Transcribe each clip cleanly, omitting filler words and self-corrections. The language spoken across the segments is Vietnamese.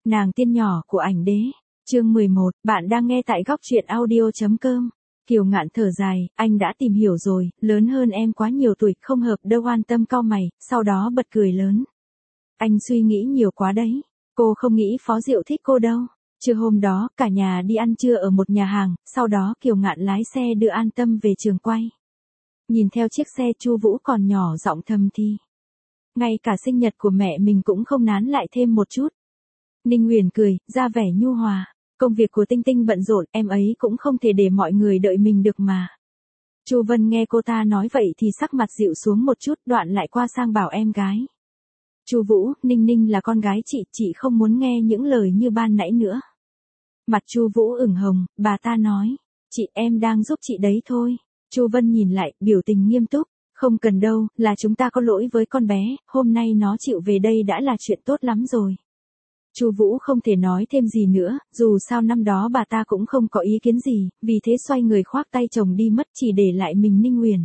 Nàng tiên nhỏ của ảnh đế. Chương 11, bạn đang nghe tại góc truyện audio.com. Kiều Ngạn thở dài, anh đã tìm hiểu rồi, lớn hơn em quá nhiều tuổi, không hợp đâu. An Tâm cau mày, sau đó bật cười lớn. Anh suy nghĩ nhiều quá đấy. Cô không nghĩ Phó Diệu thích cô đâu. Trưa hôm đó, cả nhà đi ăn trưa ở một nhà hàng, sau đó Kiều Ngạn lái xe đưa An Tâm về trường quay. Nhìn theo chiếc xe, Chu Vũ còn nhỏ giọng thầm thì. Ngay cả sinh nhật của mẹ mình cũng không nán lại thêm một chút. Ninh Huyền cười, ra vẻ nhu hòa. Công việc của Tinh Tinh bận rộn, em ấy cũng không thể để mọi người đợi mình được mà. Chu Vân nghe cô ta nói vậy thì sắc mặt dịu xuống một chút, đoạn lại qua sang bảo em gái. Chu Vũ, Ninh Ninh là con gái chị không muốn nghe những lời như ban nãy nữa. Mặt Chu Vũ ửng hồng, bà ta nói, chị em đang giúp chị đấy thôi. Chu Vân nhìn lại, biểu tình nghiêm túc, không cần đâu, là chúng ta có lỗi với con bé, hôm nay nó chịu về đây đã là chuyện tốt lắm rồi. Chu Vũ không thể nói thêm gì nữa, dù sao năm đó bà ta cũng không có ý kiến gì, vì thế xoay người khoác tay chồng đi mất, chỉ để lại mình Ninh Huyền.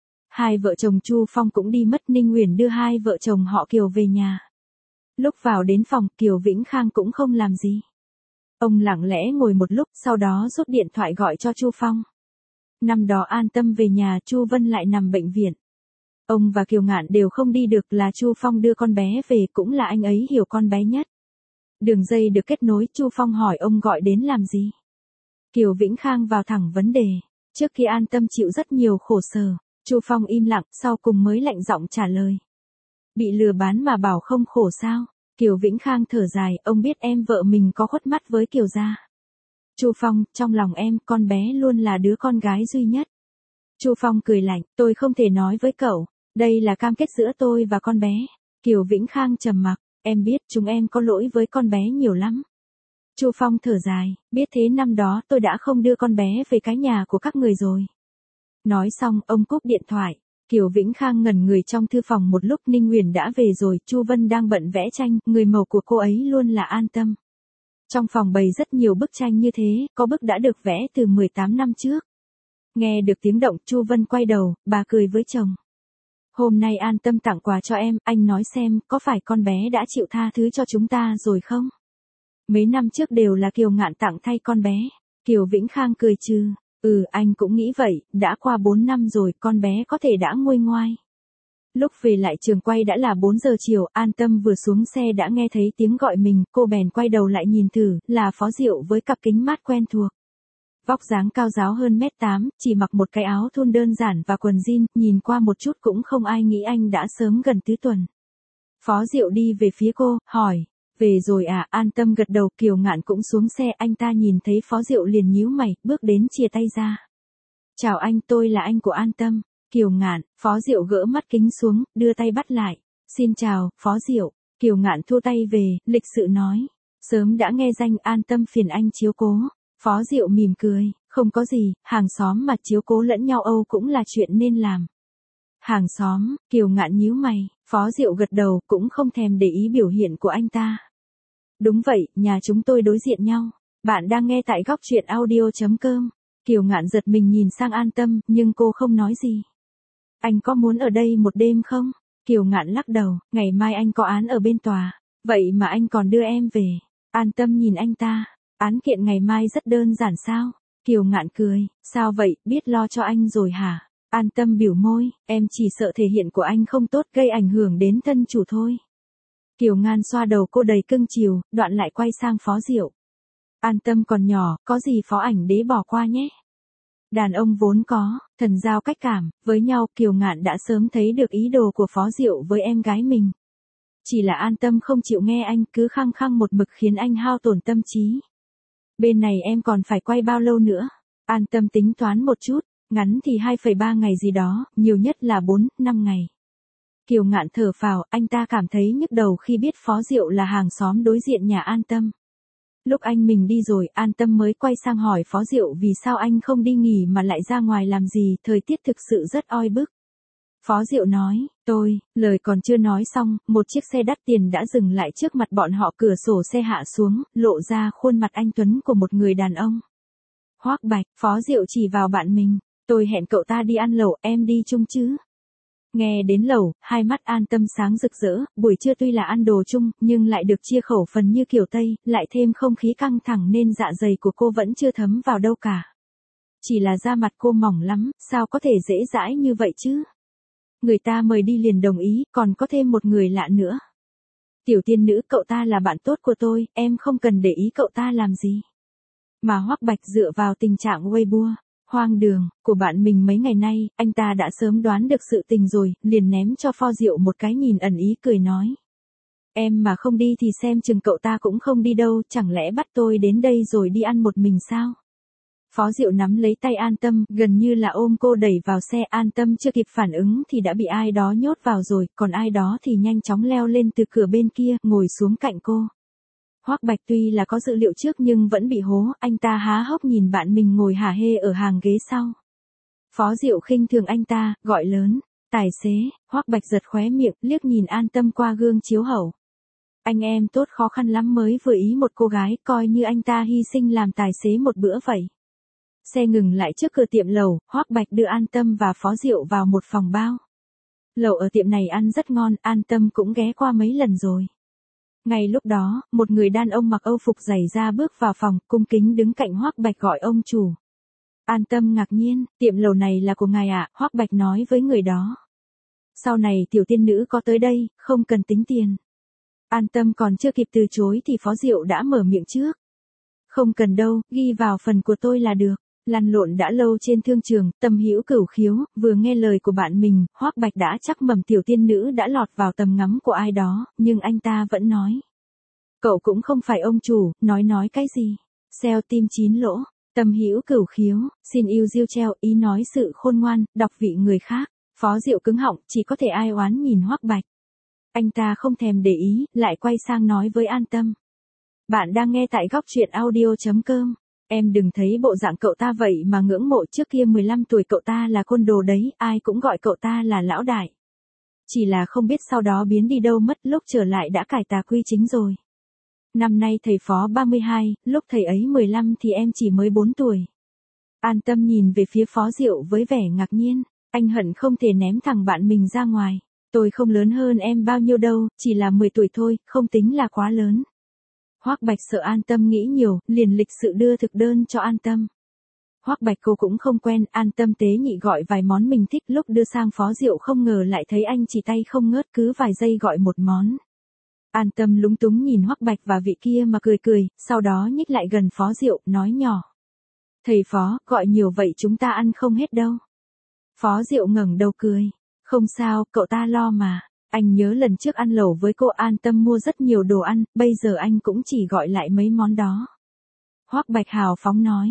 Hai vợ chồng Chu Phong cũng đi mất, Ninh Huyền đưa hai vợ chồng họ Kiều về nhà. Lúc vào đến phòng, Kiều Vĩnh Khang cũng không làm gì. Ông lặng lẽ ngồi một lúc, sau đó rút điện thoại gọi cho Chu Phong. Năm đó An Tâm về nhà, Chu Vân lại nằm bệnh viện. Ông và Kiều Ngạn đều không đi được, là Chu Phong đưa con bé về, cũng là anh ấy hiểu con bé nhất. Đường dây được kết nối, Chu Phong hỏi ông gọi đến làm gì. Kiều Vĩnh Khang vào thẳng vấn đề. Trước khi An Tâm chịu rất nhiều khổ sở. Chu Phong im lặng, sau cùng mới lạnh giọng trả lời. Bị lừa bán mà bảo không khổ sao? Kiều Vĩnh Khang thở dài, ông biết em vợ mình có khuất mắt với Kiều gia. Chu Phong, trong lòng em, con bé luôn là đứa con gái duy nhất. Chu Phong cười lạnh, tôi không thể nói với cậu, đây là cam kết giữa tôi và con bé. Kiều Vĩnh Khang trầm mặc, em biết chúng em có lỗi với con bé nhiều lắm. Chu Phong thở dài, biết thế năm đó tôi đã không đưa con bé về cái nhà của các người rồi. Nói xong, ông cúp điện thoại. Kiều Vĩnh Khang ngẩn người trong thư phòng một lúc. Ninh Huyền đã về rồi, Chu Vân đang bận vẽ tranh, người mẫu của cô ấy luôn là An Tâm. Trong phòng bày rất nhiều bức tranh như thế, có bức đã được vẽ từ 18 năm trước. Nghe được tiếng động, Chu Vân quay đầu, bà cười với chồng. Hôm nay An Tâm tặng quà cho em, anh nói xem, có phải con bé đã chịu tha thứ cho chúng ta rồi không? Mấy năm trước đều là Kiều Ngạn tặng thay con bé. Kiều Vĩnh Khang cười trừ. Anh cũng nghĩ vậy, đã qua 4 năm rồi, con bé có thể đã nguôi ngoai. Lúc về lại trường quay đã là 4 giờ chiều, An Tâm vừa xuống xe đã nghe thấy tiếng gọi mình, cô bèn quay đầu lại nhìn thử, là Phó Diệu với cặp kính mát quen thuộc. Vóc dáng cao ráo hơn 1m8, chỉ mặc một cái áo thun đơn giản và quần jean, nhìn qua một chút cũng không ai nghĩ anh đã sớm gần tứ tuần. Phó Diệu đi về phía cô, hỏi. Về rồi à? An Tâm gật đầu. Kiều Ngạn cũng xuống xe, anh ta nhìn thấy Phó Diệu liền nhíu mày, bước đến chia tay ra. Chào anh, tôi là anh của An Tâm. Kiều Ngạn. Phó Diệu gỡ mắt kính xuống, đưa tay bắt lại. Xin chào, Phó Diệu. Kiều Ngạn thu tay về, lịch sự nói. Sớm đã nghe danh, An Tâm phiền anh chiếu cố. Phó Diệu mỉm cười, không có gì, hàng xóm mà chiếu cố lẫn nhau Âu cũng là chuyện nên làm. Hàng xóm, Kiều Ngạn nhíu mày, Phó Diệu gật đầu, cũng không thèm để ý biểu hiện của anh ta. Đúng vậy, nhà chúng tôi đối diện nhau. Bạn đang nghe tại góc truyện audio.com. Kiều Ngạn giật mình nhìn sang An Tâm, nhưng cô không nói gì. Anh có muốn ở đây một đêm không? Kiều Ngạn lắc đầu, ngày mai anh có án ở bên tòa. Vậy mà anh còn đưa em về. An Tâm nhìn anh ta, án kiện ngày mai rất đơn giản sao? Kiều Ngạn cười, sao vậy, biết lo cho anh rồi hả? An Tâm biểu môi, em chỉ sợ thể hiện của anh không tốt, gây ảnh hưởng đến thân chủ thôi. Kiều Ngạn xoa đầu cô đầy cưng chiều, đoạn lại quay sang Phó Diệu. An Tâm còn nhỏ, có gì Phó ảnh đế bỏ qua nhé. Đàn ông vốn có thần giao cách cảm với nhau. Kiều Ngạn đã sớm thấy được ý đồ của Phó Diệu với em gái mình. Chỉ là An Tâm không chịu nghe anh, cứ khăng khăng một mực khiến anh hao tổn tâm trí. Bên này em còn phải quay bao lâu nữa? An Tâm tính toán một chút, ngắn thì 2,3 ngày gì đó, nhiều nhất là 4-5 ngày. Kiều Ngạn thở phào, anh ta cảm thấy nhức đầu khi biết Phó Diệu là hàng xóm đối diện nhà An Tâm. Lúc anh mình đi rồi, An Tâm mới quay sang hỏi Phó Diệu vì sao anh không đi nghỉ mà lại ra ngoài làm gì, thời tiết thực sự rất oi bức. Phó Diệu nói, lời còn chưa nói xong, một chiếc xe đắt tiền đã dừng lại trước mặt bọn họ, cửa sổ xe hạ xuống, lộ ra khuôn mặt anh tuấn của một người đàn ông. Hoắc Bạch. Phó Diệu chỉ vào bạn mình, tôi hẹn cậu ta đi ăn lẩu, em đi chung chứ? Nghe đến lẩu, hai mắt An Tâm sáng rực rỡ, buổi trưa tuy là ăn đồ chung, nhưng lại được chia khẩu phần như kiểu Tây, lại thêm không khí căng thẳng nên dạ dày của cô vẫn chưa thấm vào đâu cả. Chỉ là da mặt cô mỏng lắm, sao có thể dễ dãi như vậy chứ? Người ta mời đi liền đồng ý, còn có thêm một người lạ nữa. Tiểu tiên nữ, cậu ta là bạn tốt của tôi, em không cần để ý cậu ta làm gì. Mà Hoắc Bạch dựa vào tình trạng Weibo hoang đường của bạn mình mấy ngày nay, anh ta đã sớm đoán được sự tình rồi, liền ném cho Phó Diệu một cái nhìn ẩn ý cười nói. Em mà không đi thì xem chừng cậu ta cũng không đi đâu, chẳng lẽ bắt tôi đến đây rồi đi ăn một mình sao? Phó Diệu nắm lấy tay An Tâm, gần như là ôm cô đẩy vào xe. An Tâm chưa kịp phản ứng thì đã bị ai đó nhốt vào rồi, còn ai đó thì nhanh chóng leo lên từ cửa bên kia, ngồi xuống cạnh cô. Hoắc Bạch tuy là có dự liệu trước nhưng vẫn bị hố, anh ta há hốc nhìn bạn mình ngồi hả hê ở hàng ghế sau. Phó Diệu khinh thường anh ta, gọi lớn, tài xế. Hoắc Bạch giật khóe miệng, liếc nhìn An Tâm qua gương chiếu hậu. Anh em tốt khó khăn lắm mới vừa ý một cô gái, coi như anh ta hy sinh làm tài xế một bữa vậy. Xe ngừng lại trước cửa tiệm lẩu, Hoắc Bạch đưa An Tâm và Phó Diệu vào một phòng bao. Lẩu ở tiệm này ăn rất ngon, An Tâm cũng ghé qua mấy lần rồi. Ngay lúc đó, một người đàn ông mặc âu phục dày da bước vào phòng, cung kính đứng cạnh Hoắc Bạch gọi ông chủ. An Tâm ngạc nhiên, tiệm lẩu này là của ngài ạ, Hoắc Bạch nói với người đó. Sau này tiểu tiên nữ có tới đây, không cần tính tiền. An Tâm còn chưa kịp từ chối thì Phó Diệu đã mở miệng trước. Không cần đâu, ghi vào phần của tôi là được. Lăn lộn đã lâu trên thương trường, Tâm Hữu Cửu Khiếu, vừa nghe lời của bạn mình, Hoắc Bạch đã chắc mầm tiểu tiên nữ đã lọt vào tầm ngắm của ai đó, nhưng anh ta vẫn nói. Cậu cũng không phải ông chủ, nói cái gì? Xeo tim chín lỗ, Tâm Hữu Cửu Khiếu, xin yêu diêu treo, ý nói sự khôn ngoan, đọc vị người khác. Phó Diệu cứng họng, chỉ có thể ai oán nhìn Hoắc Bạch. Anh ta không thèm để ý, lại quay sang nói với An Tâm. Bạn đang nghe tại góc truyện audio.com. Em đừng thấy bộ dạng cậu ta vậy mà ngưỡng mộ, trước kia 15 tuổi cậu ta là côn đồ đấy, ai cũng gọi cậu ta là lão đại. Chỉ là không biết sau đó biến đi đâu mất, lúc trở lại đã cải tà quy chính rồi. Năm nay thầy Phó 32, lúc thầy ấy 15 thì em chỉ mới 4 tuổi. An Tâm nhìn về phía Phó Diệu với vẻ ngạc nhiên, anh hận không thể ném thằng bạn mình ra ngoài. Tôi không lớn hơn em bao nhiêu đâu, chỉ là 10 tuổi thôi, không tính là quá lớn. Hoắc Bạch sợ An Tâm nghĩ nhiều, liền lịch sự đưa thực đơn cho An Tâm. Hoắc Bạch cô cũng không quen, An Tâm tế nhị gọi vài món mình thích, lúc đưa sang Phó Diệu không ngờ lại thấy anh chỉ tay không ngớt cứ vài giây gọi một món. An Tâm lúng túng nhìn Hoắc Bạch và vị kia mà cười, sau đó nhích lại gần Phó Diệu, nói nhỏ. Thầy Phó, gọi nhiều vậy chúng ta ăn không hết đâu. Phó Diệu ngẩng đầu cười. Không sao, cậu ta lo mà. Anh nhớ lần trước ăn lẩu với cô An Tâm mua rất nhiều đồ ăn, bây giờ anh cũng chỉ gọi lại mấy món đó. Hoắc Bạch hào phóng nói.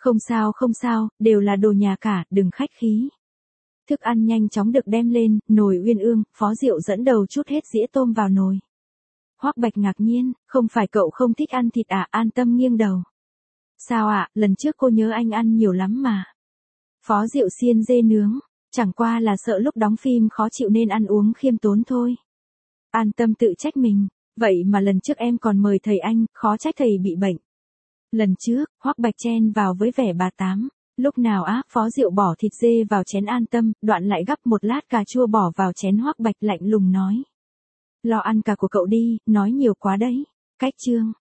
Không sao, đều là đồ nhà cả, đừng khách khí. Thức ăn nhanh chóng được đem lên, nồi uyên ương, Phó Diệu dẫn đầu trút hết dĩa tôm vào nồi. Hoắc Bạch ngạc nhiên, không phải cậu không thích ăn thịt à? An Tâm nghiêng đầu. Sao ạ, lần trước cô nhớ anh ăn nhiều lắm mà. Phó Diệu xiên dê nướng. Chẳng qua là sợ lúc đóng phim khó chịu nên ăn uống khiêm tốn thôi. An Tâm tự trách mình, vậy mà lần trước em còn mời thầy anh, khó trách thầy bị bệnh. Lần trước, Hoắc Bạch chen vào với vẻ bà tám, lúc nào á, Phó Diệu bỏ thịt dê vào chén An Tâm, đoạn lại gắp một lát cà chua bỏ vào chén Hoắc Bạch lạnh lùng nói. Lo ăn cả của cậu đi, nói nhiều quá đấy. Cách chương.